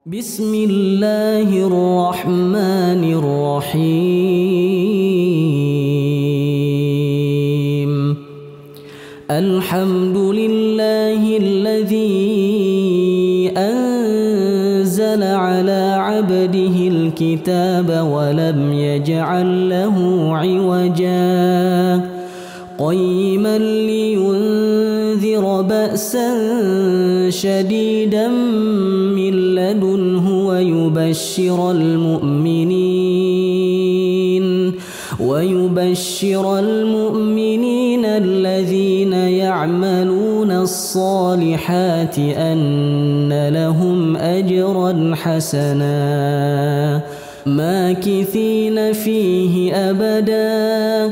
بسم الله الرحمن الرحيم. الحمد لله الذي أنزل على عبده الكتاب ولم يجعل له عوجا قيما لينذر بأسا شديدا من لدنه ويبشر المؤمنين الذين يعملون الصالحات أن لهم أجرا حسنا ماكثين فيه أبدا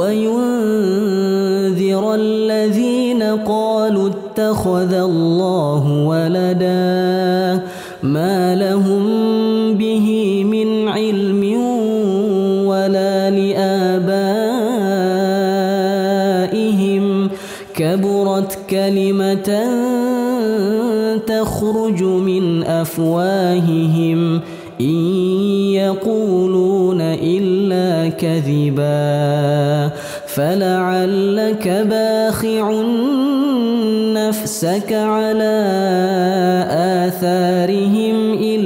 وينذر الذين قالوا اتخذ الله ولدا ما لهم به من علم ولا لآبائهم كبرت كلمة تخرج من أفواههم إن يقولون إلا كذبا فلعلك باخع نفسك على آثارهم إن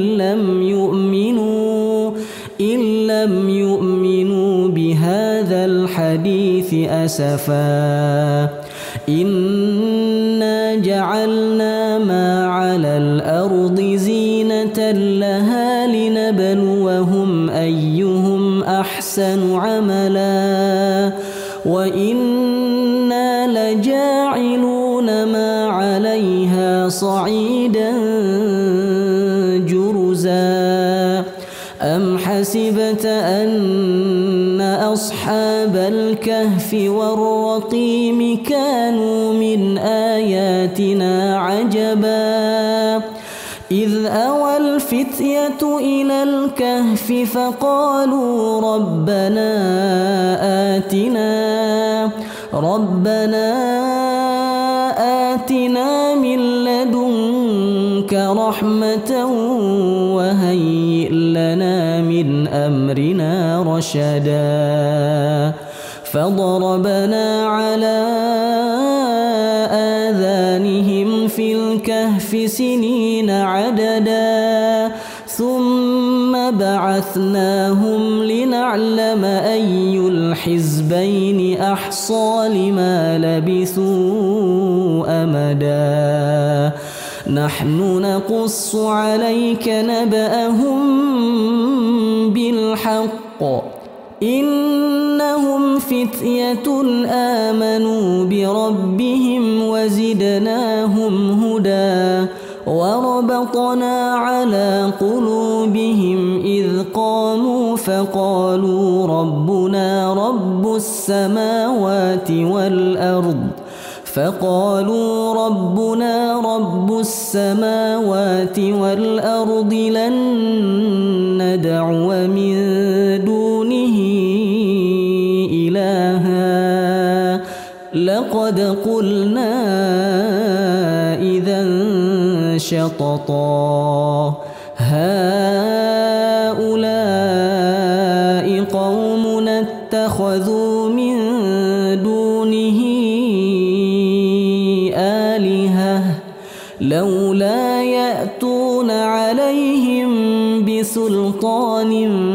لم يؤمنوا بهذا الحديث أسفا إنا جعلنا ما على الأرض زينة لها لنبلوهم أيهم أحسن عملا وإنا لجاعلون ما عليها صعيدا جرزا أم حسبت أن أصحاب الكهف والرقيم كانوا من آياتنا عجبا إذ أوى الفتية إلى الكهف فقالوا ربنا آتنا من لدنك رحمة وهيئ لنا من أمرنا رشدا فضربنا على آذانهم في الكهف سنين عددا ثم بعثناهم لنعلم أي الحزبين أحصى لما لبثوا أمدا نحن نقص عليك نبأهم بالحق إنهم فتية آمنوا بربهم وزدناهم هدى وربطنا على قلوبهم إذ قاموا فقالوا ربنا رب السماوات والأرض لن ندعو من دونه إلها لقد قلنا إذا شططا هؤلاء قومنا اتخذوا من دونه آلهة لولا يأتون عليهم بسلطان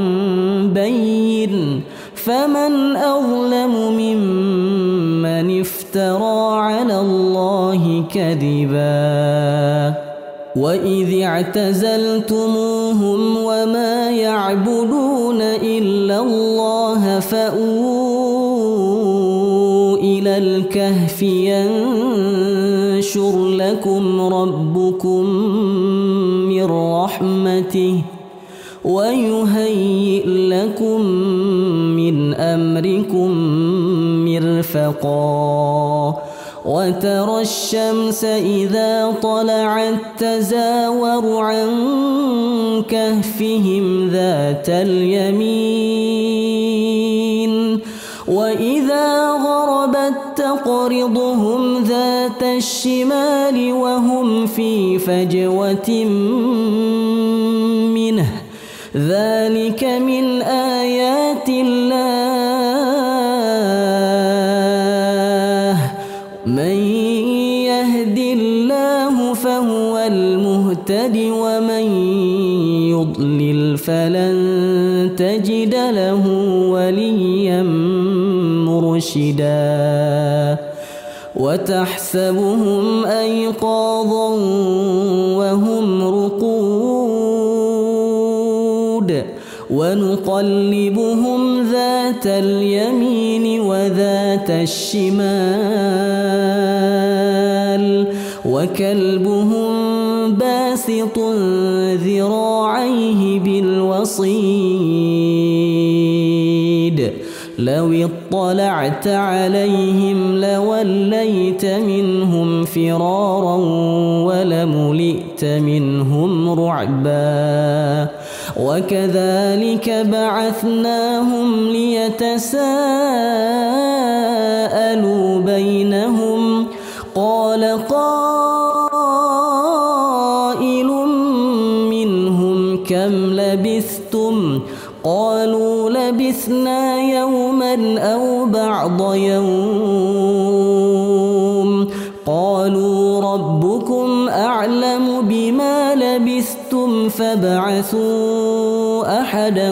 بين فمن أظلم ممن افترى على الله كذبا وإذ اعتزلتموهم وما يعبدون إلا الله فأووا إلى الكهف ينشر لكم ربكم من رحمته ويهيئ لكم من أمركم مرفقا وترى الشمس إذا طلعت تزاور عن كهفهم ذات اليمين وإذا غربت تقرضهم ذات الشمال وهم في فجوة ذلك من آيات الله من يهد الله فهو المهتد ومن يضلل فلن تجد له وليا مرشدا وتحسبهم أيقاظا وهم رقود ونقلبهم ذات اليمين وذات الشمال وكلبهم باسط ذراعيه بالوصيد لو اطلعت عليهم لوليت منهم فرارا ولملئت منهم رعبا وكذلك بعثناهم ليتساءلوا بينهم قال قائل منهم كم لبثتم قالوا لبثنا يوما أو بعض يوم قالوا ربكم أعلم بما لبثتم فابعثوا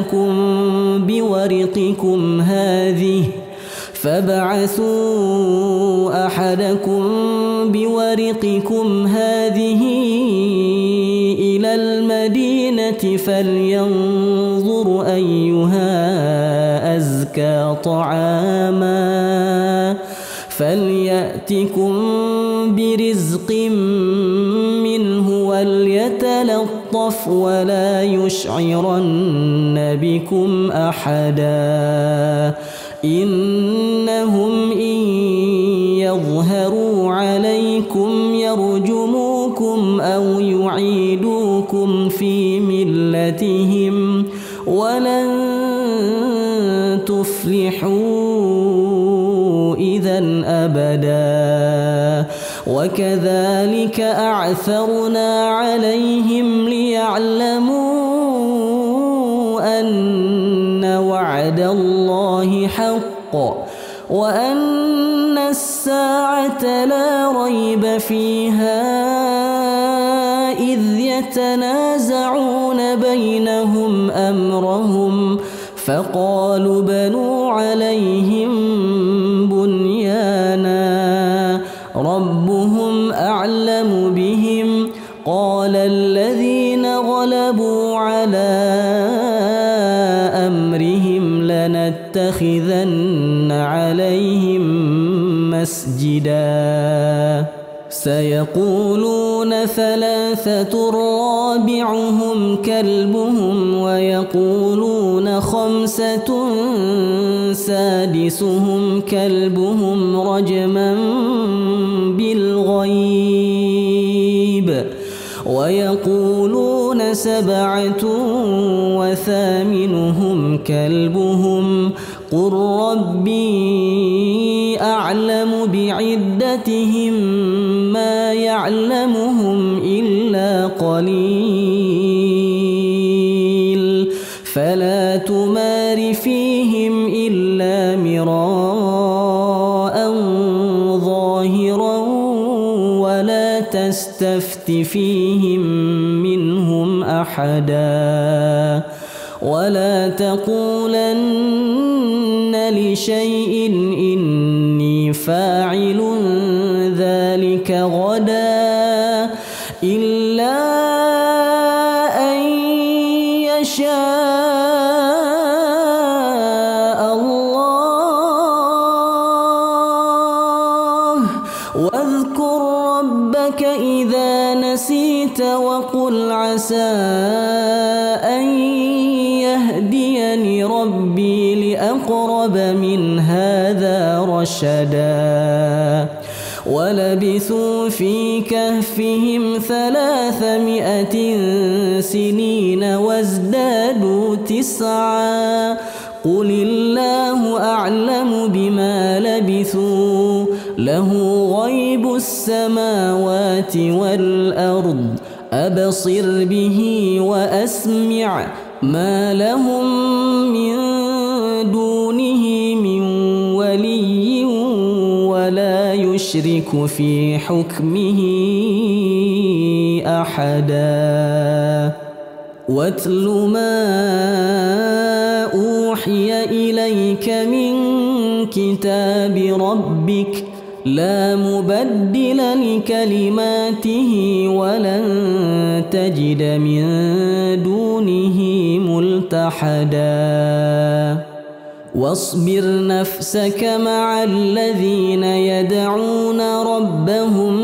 أحدكم بورقكم هذه إلى المدينة فلينظر أيها أزكى طعاما فليأتكم برزق منه وليتلطف ولا يشعرن بكم أحدا إنهم إن يظهروا عليكم يرجموكم أو يعيدوكم في ملتهم ولن تفلحوا إذا أبدا وكذلك أعثرنا عليهم ليعلموا أن وعد الله حق وأن الساعة لا ريب فيها إذ يتنازعون بينهم أمرهم فقالوا بنوا عليهم بنيانا ربهم أعلم بهم قال الذين غلبوا على أمرهم لنتخذن عليهم مسجدا سيقولون ثلاثة رابعهم كلبهم ويقولون خمسة سادسهم كلبهم رجما بالغيب ويقولون سبعة وثامنهم كلبهم قل ربي أعلم بعدتهم ما يعلمهم إلا قليل فلا تمار فيهم إلا مراء ظاهرا ولا تستفت فيهم منهم أحدا ولا تقولن لشيء إني فاعل ذلك غدا إلا أن يشاء الله واذكر ربك إذا نسيت وقل عسى أن يهديني ربي لأقرب من هذا رشدا ولبثوا في كهفهم 300 سنين وازدادوا 9 قل الله أعلم بما لبثوا له غيب السماوات والأرض أبصر به وأسمع ما لهم من دونه من ولي ولا يشرك في حكمه أحدا واتل ما أوحي إليك من كتاب ربك لا مبدل لكلماته ولن تجد من دونه ملتحدا واصبر نفسك مع الذين يدعون ربهم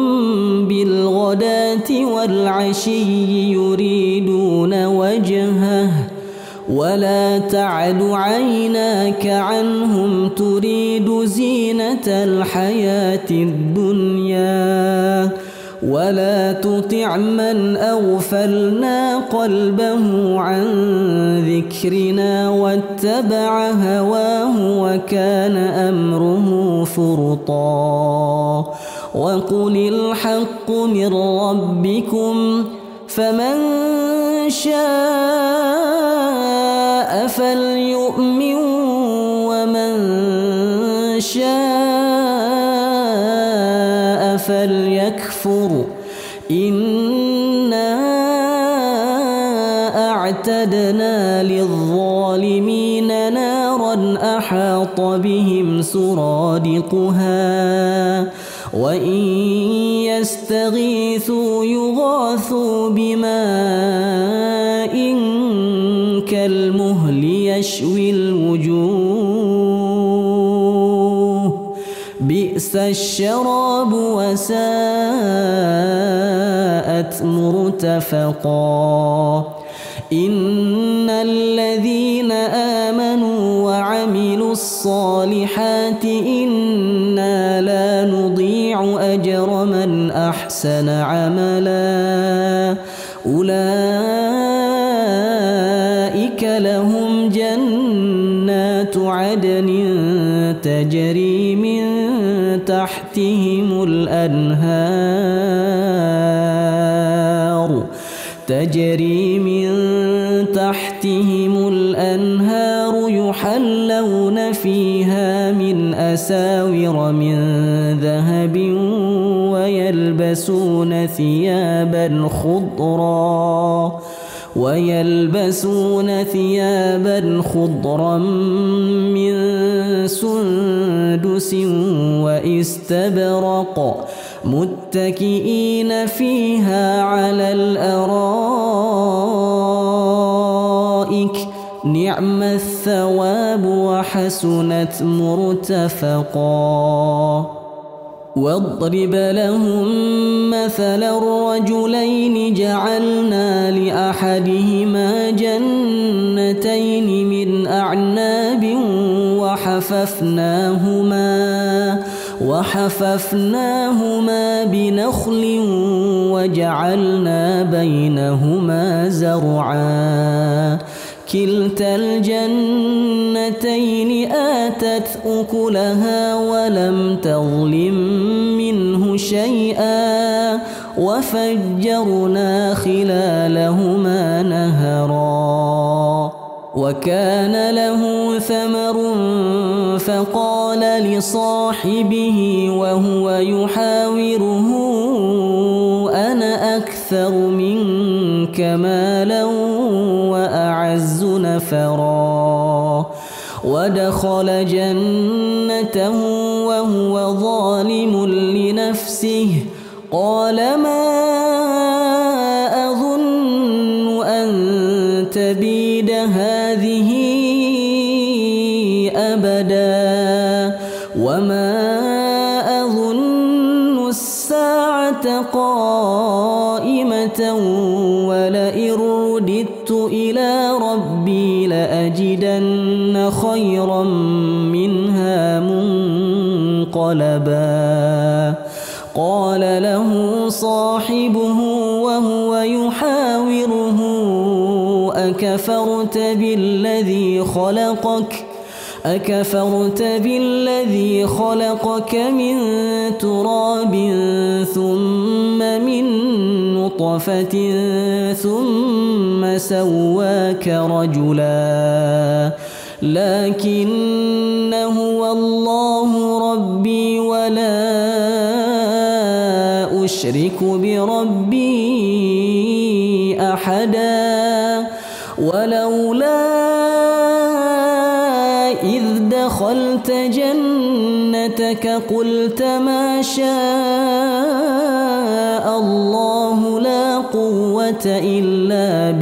بالغداة والعشي يريدون وجهه ولا تعد عيناك عنهم تريد زينة الحياة الدنيا ولا تطع من أغفلنا قلبه عن ذكرنا واتبع هواه وكان أمره فرطا وقل الحق من ربكم فمن شاء فليؤمن ومن شاء فليكفر إنا أعتدنا للظالمين نارا أحاط بهم سرادقها وإن يستغيثوا يغاثوا بماء كالمهل يشوي الوجوه بئس الشراب وساءت مرتفقا إن الذين آمنوا وعملوا الصالحات إنا لا نضيع أجر من أحسن عملا أولئك لهم جنات عدن تجري من تحتهم الأنهار يحلون فيها من أساور من ذهب ويلبسون ثيابا خضرا من سندس واستبرق متكئين فيها على الأرائك نعم الثواب وحسنت مرتفقا واضرب لهم مثل الرجلين جعلنا لأحدهما جنتين من أعناب وحففناهما بنخل وجعلنا بينهما زرعا كلتا الجنتين آتت أكلها ولم تظلم منه شيئا وفجرنا خلالهما نهرا وكان له ثمر فقال لصاحبه وهو يحاوره أنا أكثر منك مالا وأعز نفرا ودخل جنته وهو ظالم لنفسه قال ما أظن أن تبيد هذه أبدا وما أظن الساعة قائمة ولئن رددت إلى ربي لأجدن خيرا منها منقلبا قال له صاحبه وهو يحاوره أكفرت بالذي خلقك أكفرت بالذي خلقك من تراب ثم من نطفة ثم سواك رجلا لكن هو الله ربي ولا أشرك بربي أحدا ولولا إذ دخلت جنتك قلت ما شاء الله لا قوة إلا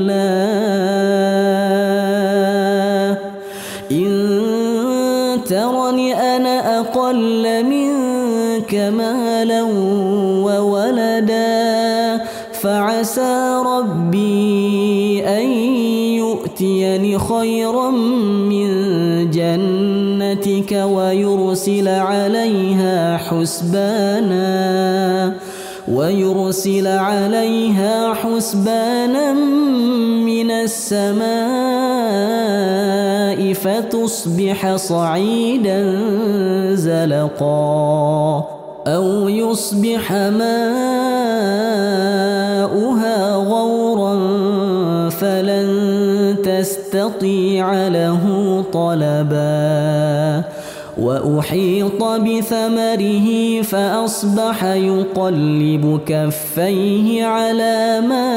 بالله إن ترني أنا أقل منك مالا وولدا فعسى ربي أن يؤتيني خيرا من جنتك ويرسل عليها حسبانا من السماء فتصبح صعيدا زلقا أو يصبح ماؤها غورا فلن تستطيع له طلبا وأحيط بثمره فأصبح يقلب كفيه على ما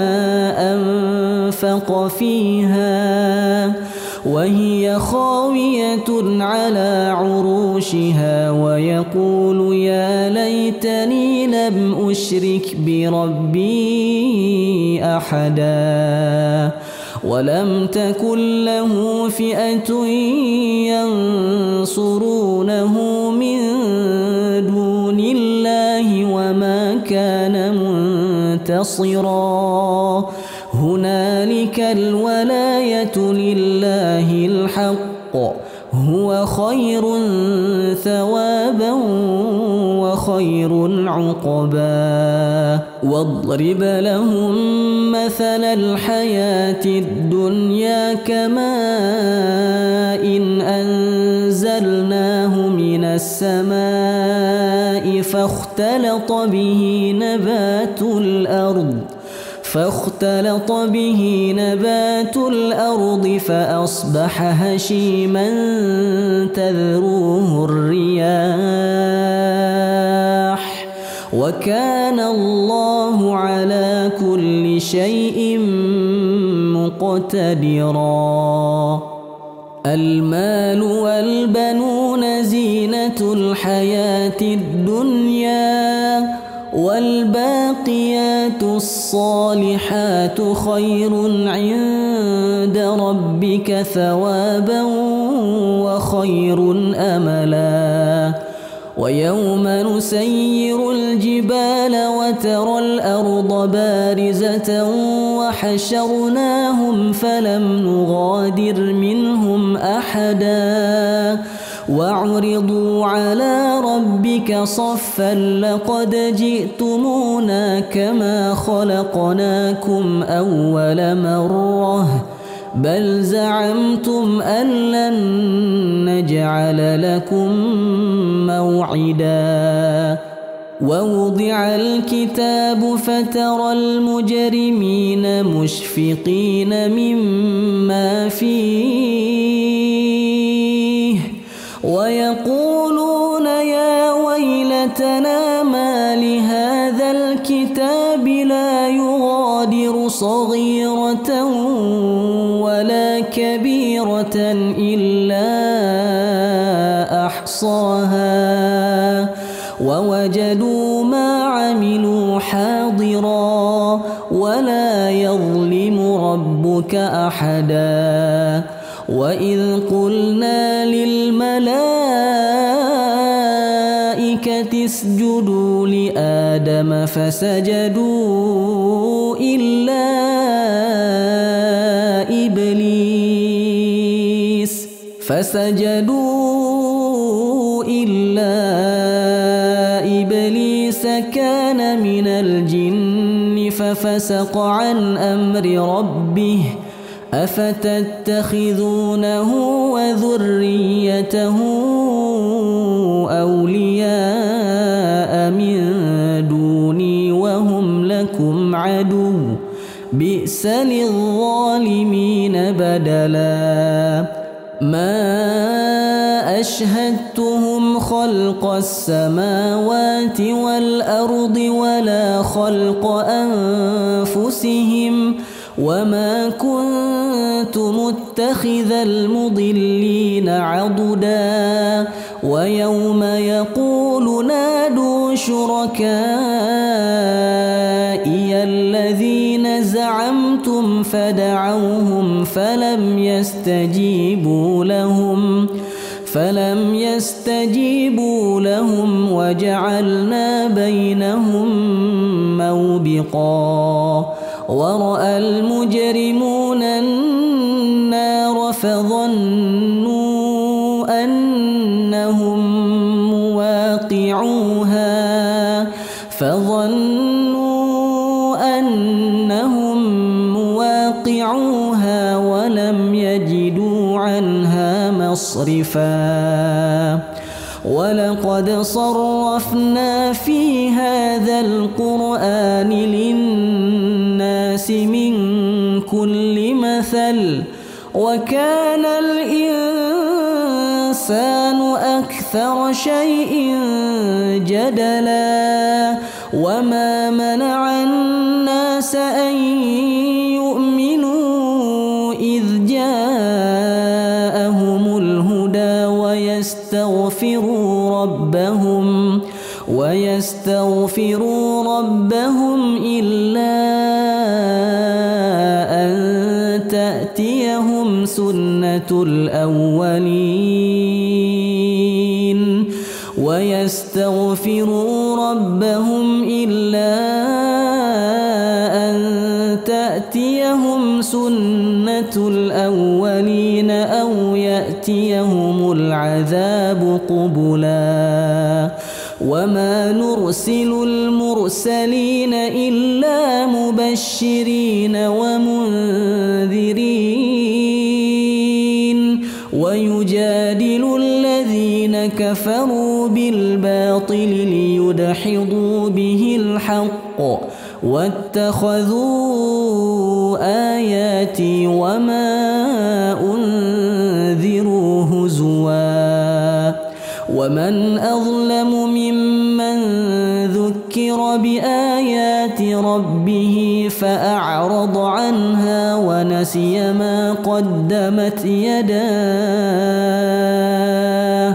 أنفق فيها وهي خاوية على عروشها ويقول يا ليتني لم أشرك بربي أحدا ولم تكن له فئة ينصرونه من دون الله وما كان منتصرا هنالك الولاية لله الحق هو خير ثوابا وخير عقبا واضرب لهم مثل الحياة الدنيا كماء إن أنزلناه من السماء فاختلط به نبات الأرض فأصبح هشيما تذروه الرياح وكان الله على كل شيء مقتدرا المال والبنون زينة الحياة الدنيا والباقيات الصالحات خير عند ربك ثوابا وخير أملا ويوم نسير الجبال وترى الأرض بارزة وحشرناهم فلم نغادر منهم أحدا وعرضوا على ربك صفا لقد جئتمونا كما خلقناكم أول مرة بل زعمتم أن لن نجعل لكم موعدا ووضع الكتاب فترى المجرمين مشفقين مما فيه ويقولون يا ويلتنا ما لهذا الكتاب لا يغادر صغيرة ولا كبيرة إلا أحصاها ووجدوا ما عملوا حاضرا ولا يظلم ربك أحدا وإذ قلنا للملائكة اسجدوا لآدم فسجدوا إلا إبليس كان من الجن ففسق عن أمر ربه أفتتخذونه وذريته أولياء من دوني وهم لكم عدو بئس للظالمين بدلا ما أشهدتهم خلق السماوات والأرض ولا خلق أنفسهم وما كنت متخذ المضلين عضدا ويوم يقول نادوا شركائي الذين زعمتم فدعوهم فلم يستجيبوا لهم وجعلنا بينهم موبقا ورأى المجرمون النار فظنوا أنهم مواقعوها ولم يجدوا عنها مصرفا ولقد صرفنا في هذا القرآن للناس من كل مثل وكان الإنسان أكثر شيء جدلا وما منع الناس أن يؤمنوا إذ جاءهم الهدى ويستغفروا ربهم إلا أن تأتيهم سنة الأولين أو يأتيهم العذاب قبلا وما نرسل المرسلين إلا مبشرين ومنذرين ويجادل الذين كفروا بالباطل ليدحضوا به الحق واتخذوا آياتي وما أنذروا هزوا ومن أظلم ممن ذكر بآيات ربه فأعرض عنها ونسي ما قدمت يداه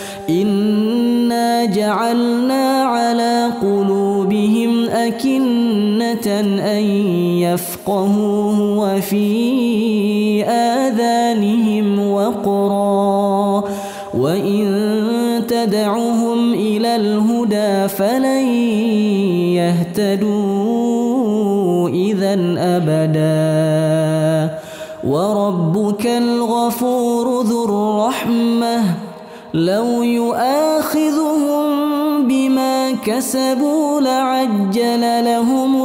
إنا جعلنا على قلوبهم أكنة أن يفقهوه وفي آذانهم وقرا وإن تدعهم إلى الهدى فلن يهتدوا إذن أبدا وربك الغفور ذو الرحمة لو يؤاخذهم بما كسبوا لعجل لهم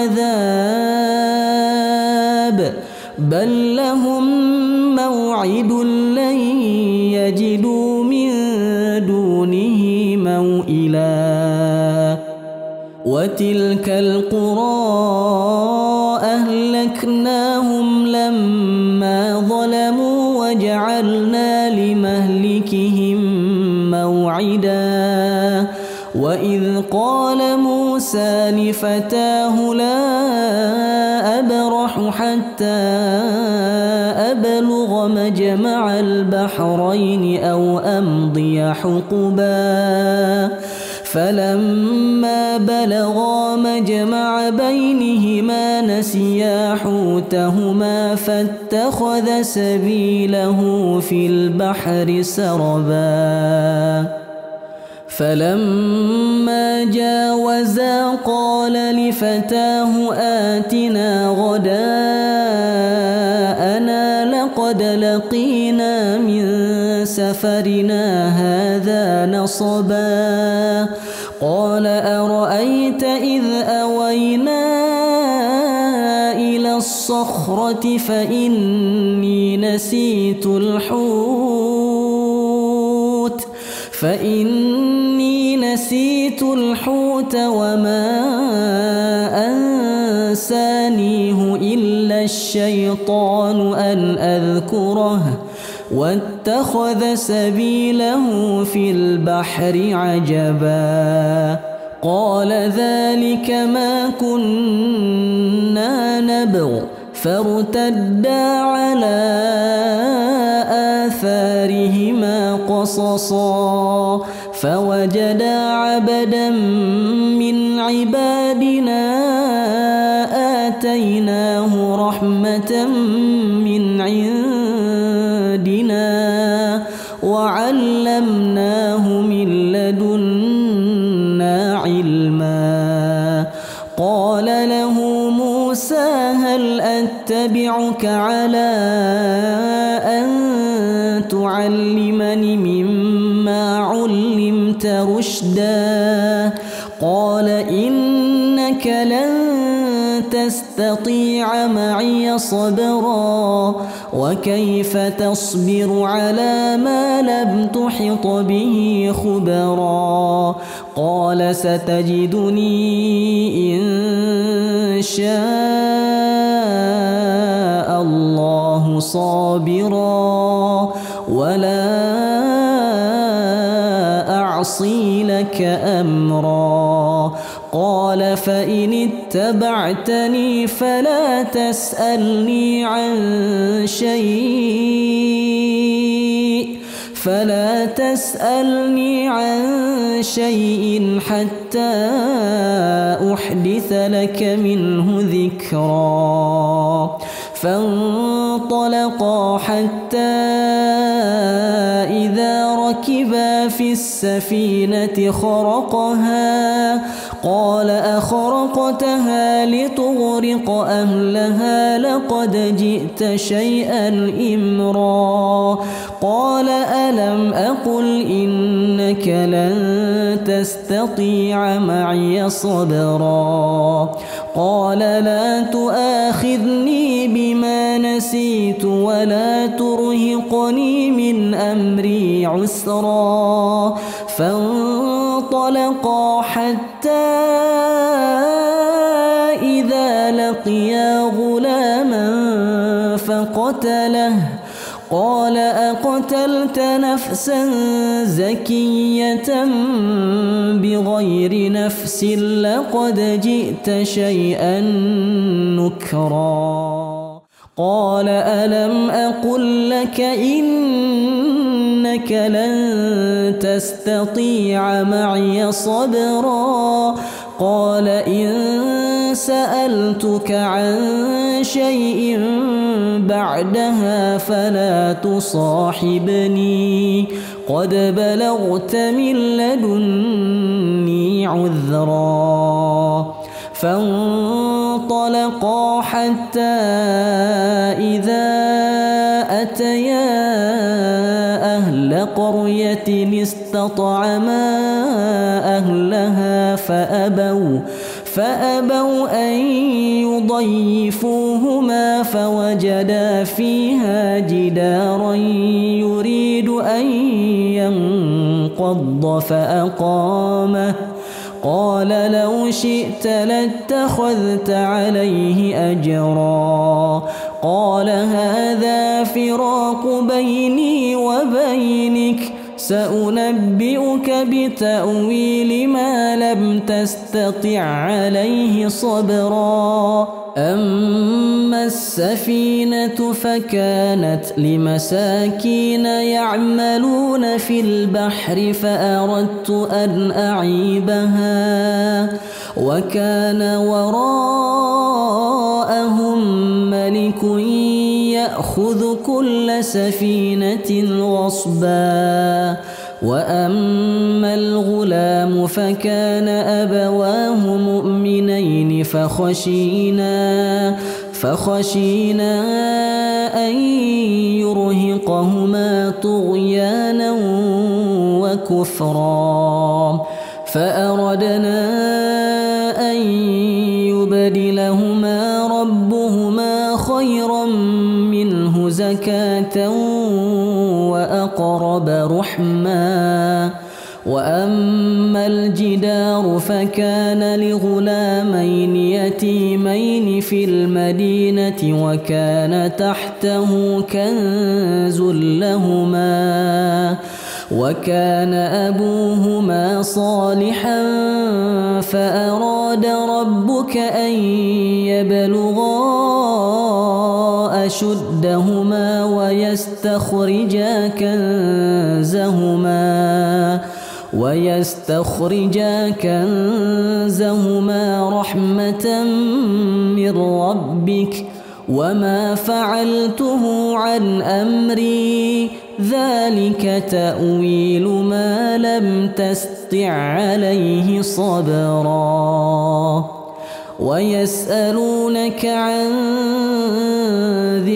العذاب بل لهم موعد لن يجدوا من دونه موئلا وتلك القرى أهلكناهم لما ظلموا وجعلنا لمهلكهم موعدا وإذ قال موسى لفتاه لا أبرح حتى أبلغ مجمع البحرين أو أمضي حقبا فلما بلغا مجمع بينهما نسيا حوتهما فاتخذ سبيله في البحر سربا فلما جاوزا قال لفتاه آتنا غداءنا لقد لقينا من سفرنا هذا نصبا قال أرأيت إذ أوينا إلى الصخرة الصخرة فإني نسيت الحوت وما أنسانيه إلا الشيطان أن أذكره واتخذ سبيله في البحر عجبا قال ذلك ما كنا نبغ فارتدا على آثارهما قصصا فوجدا عبدا من عبادنا آتيناه رحمة من عندنا وعلمناه من لدنا علما قال له موسى هل أتبعك على أن تعلمني مما علمت رشدا قال إنك لن تستطيع معي صبرا وكيف تصبر على ما لم تحط به خبرا قال ستجدني إن شاء الله صابرا ولا أعصي لك أمرا قال فإن اتبعتني فلا تسألني عن شيء حتى أحدث لك منه ذكرا فانطلقا حتى إذا ركبا في السفينة خرقها قال أخرقتها لتغرق أهلها لقد جئت شيئا إمرا قال ألم أقل إنك لن تستطيع معي صبرا قال لا تؤاخذني بما نسيت ولا ترهقني من أمري عسرا فانطلقا حتى إذا لقيا غلاما فقتله قال أقتلت نفسا زكية بغير نفس لقد جئت شيئا نكرا قال ألم أقل لك إنك لن تستطيع معي صبرا قال إن سألتك عن شيء بعدها فلا تصاحبني قد بلغت من لدني عذرا فانطلقا حتى إذا أتيا أهل قرية استطعما أهلها فأبوا أن يضيفوهما فوجدا فيها جدارا يريد أن ينقض فأقامه قال لو شئت لاتخذت عليه أجرا قال هذا فراق بيني وبينك سأنبئك بتأويل ما لم تستطع عليه صبرا أما السفينة فكانت لمساكين يعملون في البحر فأردت أن أعيبها وكان وراءهم ملك يأخذ كل سفينة غصبا وأما الغلام فكان أبواه مؤمنين فخشينا أن يرهقهما طغيانا وكفرا فأردنا أن يبدلهما ربهما خيرا قريبا منه زكاة وأقرب رحما. وأما الجدار فكان لغلامين يتيمين في المدينة وكان تحته كنز لهما وكان أبوهما صالحا فأراد ربك أن يبلغا أشدهما ويستخرجا كنزهما رحمة من ربك وما فعلته عن أمري ذلك تأويل ما لم تستطع عليه صبرا. ويسألونك عن ذي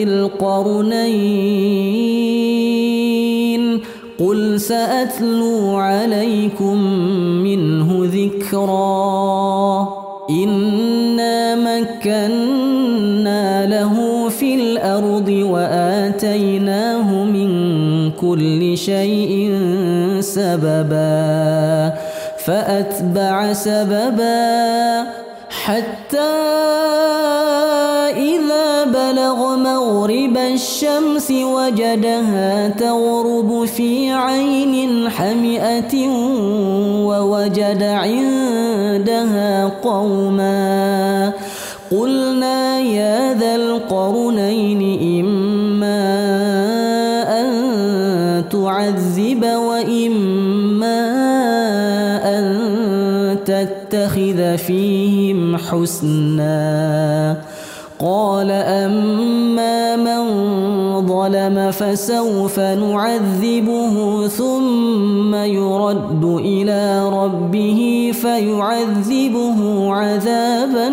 القرنين قل سأتلو عليكم منه ذكرا. إنا مكنا له في الأرض وآتيناه من كل شيء سببا فأتبع سببا حتى إذا بلغ مغرب الشمس وجدها تغرب في عين حمئة ووجد عندها قوما قلنا يا ذا القرنين إما أن تعذب وإما أن تتخذ فيهم حسنا. قال أما من ظلم فسوف نعذبه ثم يرد إلى ربه فيعذبه عذابا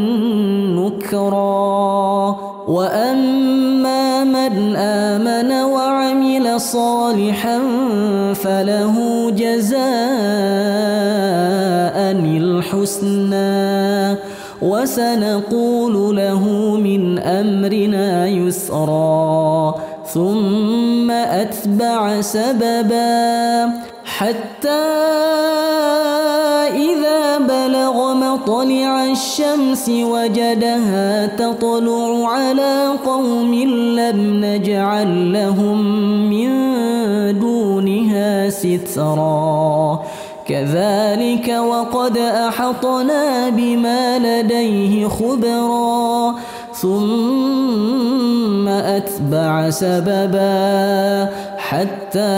نكرا. وأما من آمن وعمل صالحا فله جزاء الحسنى وسنقول له من أمرنا يسرا. ثم أتبع سببا حتى إذا بلغ مطلع الشمس وجدها تطلع على قوم لم نجعل لهم من دونها سترا كذلك وقد أحطنا بما لديه خبرا. ثم أتبع سببا حتى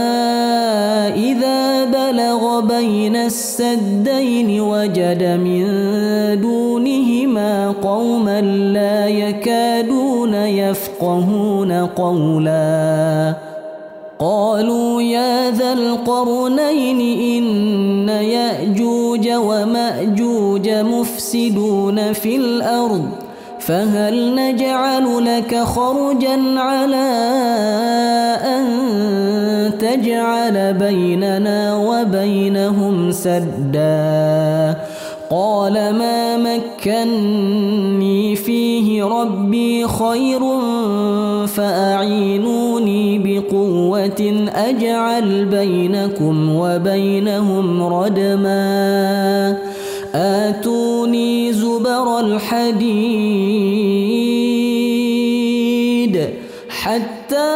إذا بلغ بين السدين وجد من دونهما قوما لا يكادون يفقهون قولا قالوا يا ذا القرنين إن يأجوج ومأجوج مفسدون في الأرض فهل نجعل لك خرجا على أن تجعل بيننا وبينهم سدا. قال ما مكني فيه ربي خير فأعينوني بقوة أجعل بينكم وبينهم ردما. آتوني زبر الحديد حتى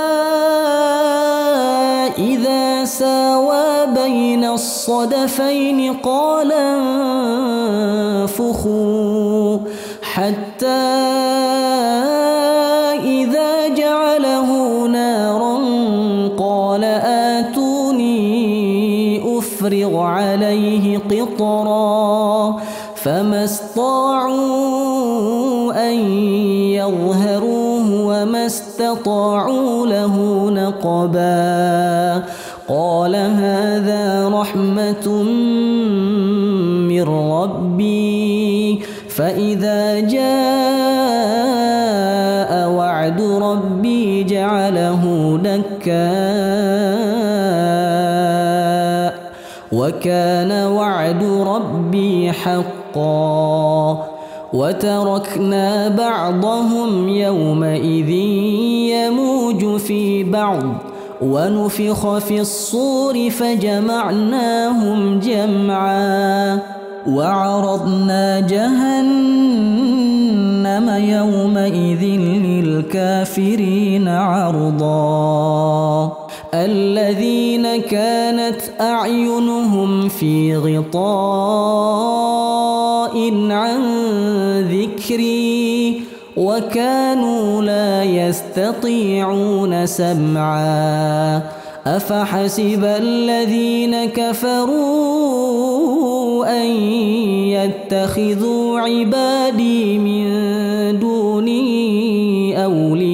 إذا ساوى بين الصدفين قال انفخوا حتى إذا جعله نارا قال آتوني أفرغ عليه قطرا فما استطاعوا أن يظهروه وما استطاعوا له نقبا. قال هذا رحمة من ربي فإذا جاء وعد ربي جعله دكا وكان وعد ربي حقا. وتركنا بعضهم يومئذ يموج في بعض ونفخ في الصور فجمعناهم جمعا وعرضنا جهنم يومئذ للكافرين عرضا الذين كانت أعينهم في غطاء عن ذكري وكانوا لا يستطيعون سمعا أفحسب الذين كفروا أن يتخذوا عبادي من دوني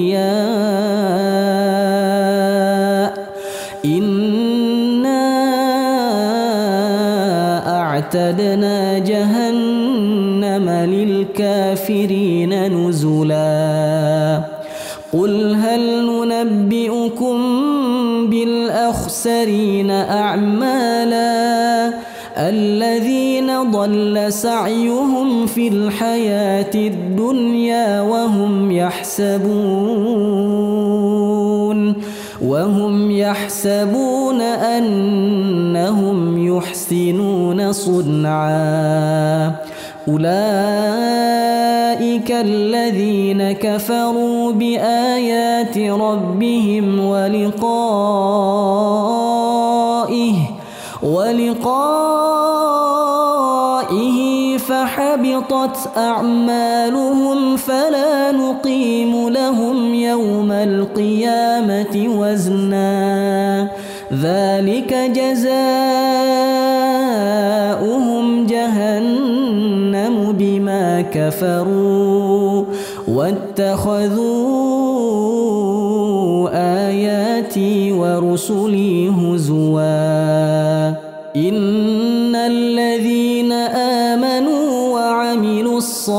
أولياء إنا أعتدنا جهنم للكافرين نزلا قل هل ننبئكم بالأخسرين أعمالا الذين ضل سعيهم في الحياة الدنيا وهم يحسبون أنهم يحسنون صنعا أولئك الذين كفروا بآيات ربهم ولقائه فحبطت أعمالهم فلا نقيم لهم يوم القيامة وزنا ذلك جزاؤهم جهنم بما كفروا واتخذوا آياتي ورسلي هزوا إن الذين آمنوا وعملوا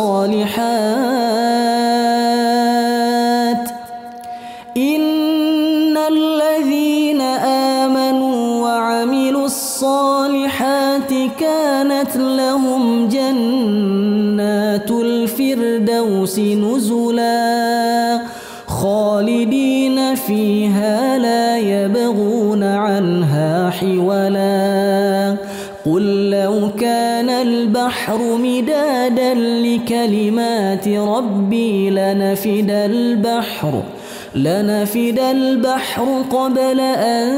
الصالحات كانت لهم جنات الفردوس نزلا خالدين فيها لا يبغون عنها حولا قل لو كان البحر مدادا لكلمات ربي لنفد البحر قبل أن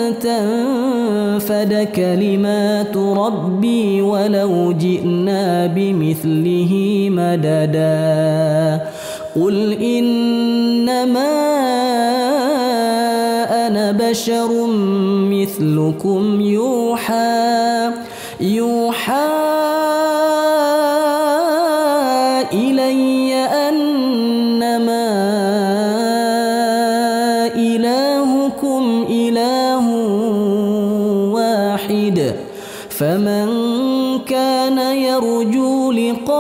تنفد كلمات ربي ولو جئنا بمثله مددا قل إنما أنا بشر مثلكم يوحى إلي أنما إلهكم إله واحد فمن كان يرجو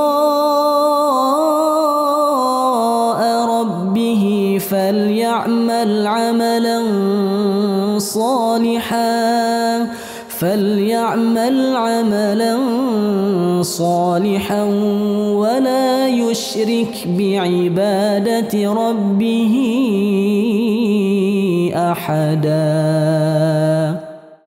لقاء ربه فليعمل عملا صالحا ولا يشرك بعبادة ربه أحدا.